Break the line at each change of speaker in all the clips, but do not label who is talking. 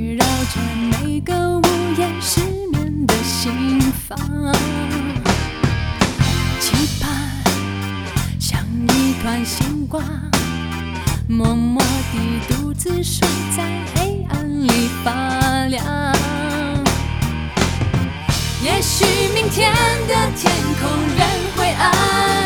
围绕着每个午夜失眠的心房，期盼像一团星光，默默地独自守在黑暗里发亮。也许明天的天空仍会暗，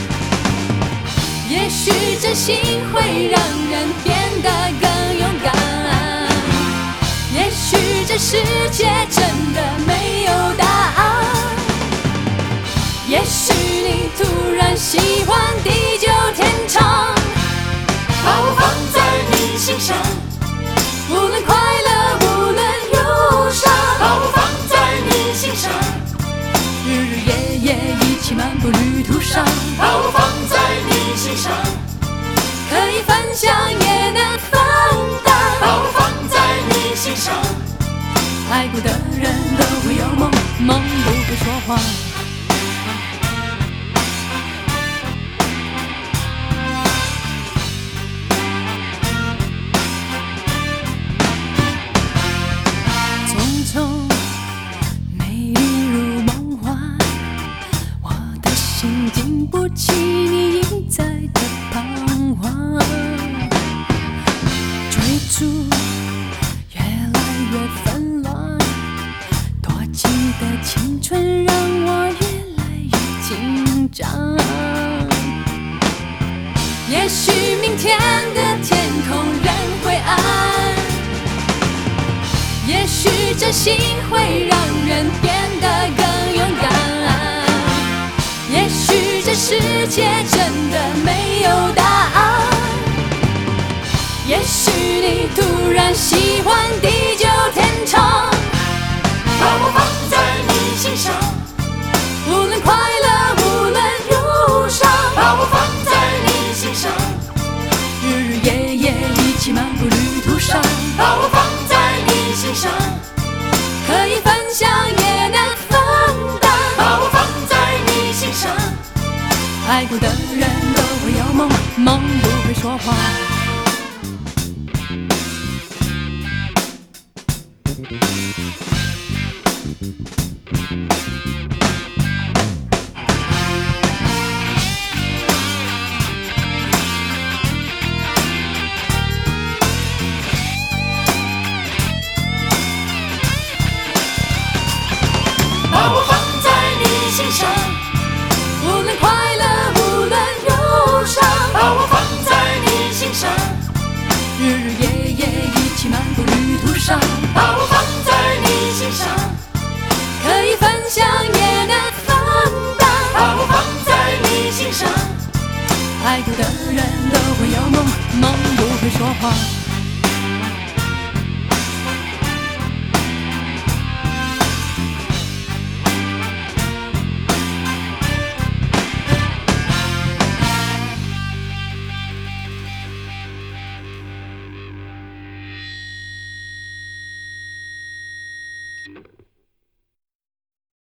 也许真心会让人变得更勇敢，也许这世界真的没有答案，也许你突然希望地久天长，
把我放在你心上，
无论快乐无论忧伤，
把我放在你心上，
日日夜夜一起漫步旅途上，
把我放在你心上，
可以分享也能分担，
把我放在你心上，
爱过的人都会有梦，梦不会说谎。经不起你一再的彷徨，追逐越来越纷乱，多情的青春让我越来越紧张。也许明天的天空仍会暗，也许真心会让人变得更勇敢，也许这世界真的没有答案，也许你突然希望地久天长，
把我放在你心上，
无论快乐无论忧伤，
把我放在你心上，
日日夜夜一起漫步旅途上，
把我放在你心上，
可以分享也能分担，
把我放在你心上，
爱过的人都会有梦，梦不会说谎。
把我放在你心上，
无论快乐无论忧伤，
把我放在你心上，
日日夜夜一起漫步旅途上，
把我放在你心上，
可以分享也能分担，
把我放在你心上，
爱过的人都会有梦，梦不会说谎。